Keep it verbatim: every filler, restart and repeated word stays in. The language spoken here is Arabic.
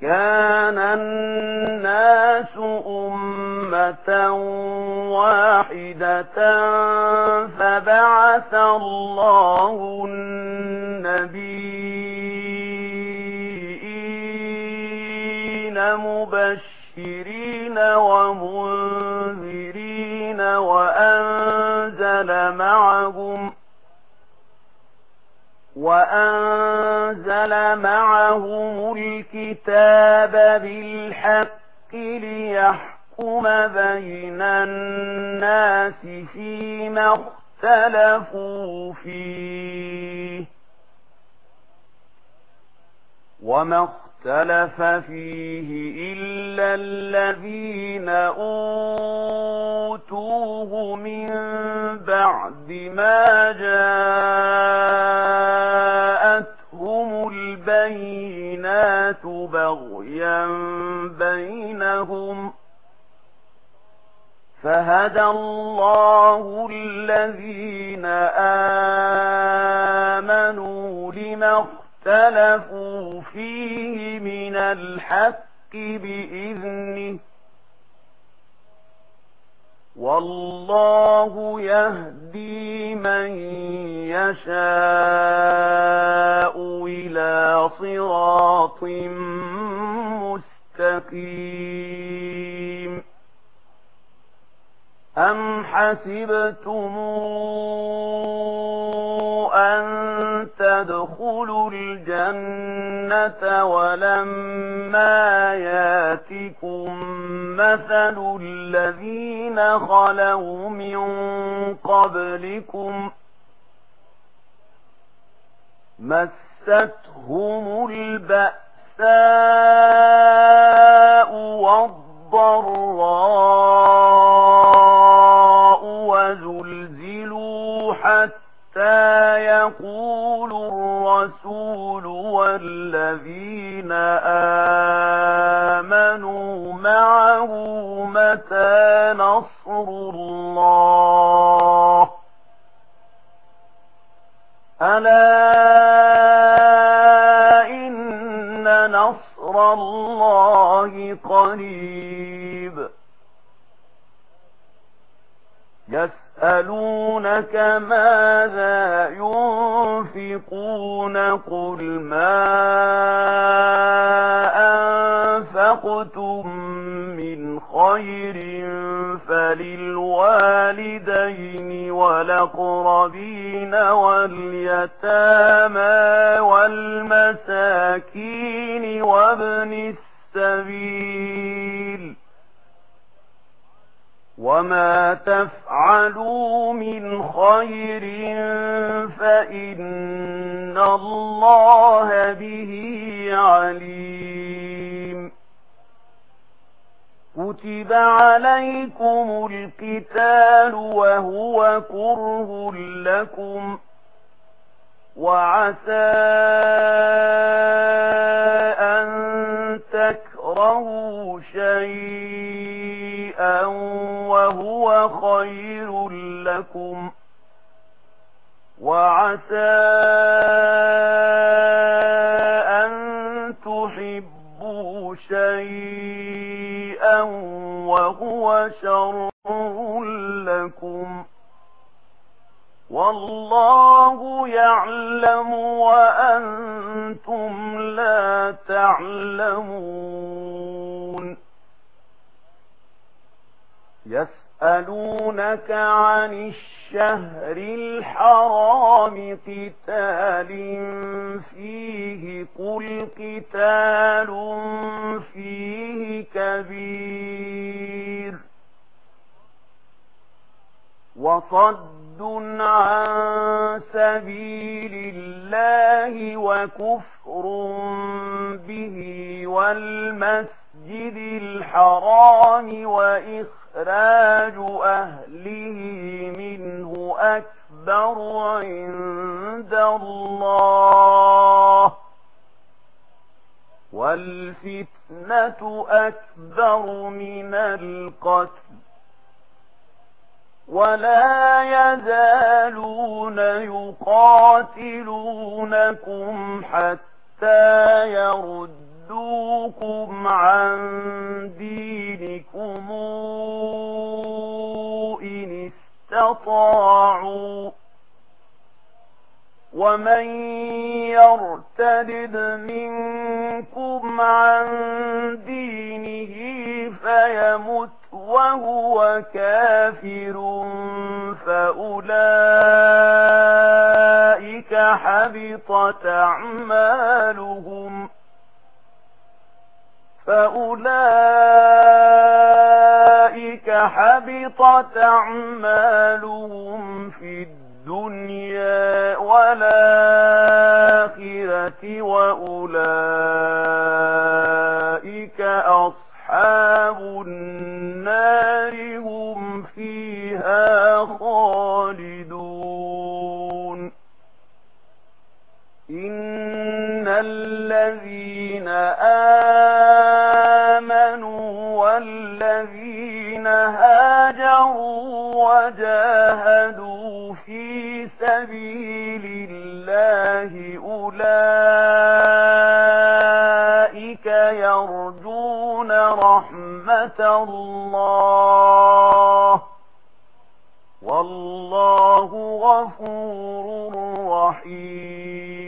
كان الناس أمة واحدة فبعث الله النبيين مبشرين ومنذرين وأنزل معهم وأنزل معهم الكتاب بالحق ليحكم بين الناس فيما اختلفوا فيه وما اختلف فيه إلا الذين أوتوه من بعد ما جاءتهم البينات بغيا بينهم فهدى الله الذين آمنوا لما اختلفوا فيه من الحق بإذنه والله يهدي من يشاء إلى صراط مستقيم أم حسبتم أن تدخلوا الجنة ولما ياتكم مثل الذين خلوا من قبلكم مستهم البأساء والضراء وزلزلوا حتى يقول الرسول والذين آمنوا معه متى نصر الله ألا إن نصر الله قريب يسألونك ماذا ينفقون قل ما أنفقتم من خير فللوالدين والأقربين واليتامى والمساكين وابن السبيل وما تفعلوا من خير فإن الله به عليم كتب عليكم القتال وهو كره لكم وعسى أن تكرهوا شيئا وهو خير لكم وعسى أن تحبوا شيئا وهو شر لكم والله يعلم وأنتم لا تعلمون يسألونك عن الشهر الحرام قتال فيه قل قتال فيه كبير وصد عن سبيل الله وكفر به والمسجد الحرام وإخراج أهله منه أكبر عند الله والفتنة أكبر من القتل ولا يزالون يقاتلونكم حتى يردوكم ليردوكم عن دينكم إن استطاعوا ومن يرتد منكم عن دينه فيمت وهو كافر فأولئك حبطت أعمالهم فأولئك حبطت أعمالهم في الدنيا والآخرة وأولئك أصحاب النار هم فيها خالدون إن الذين آمنوا والذين هاجروا وجاهدوا في سبيل الله أولئك يرجون رحمة الله والله غفور رحيم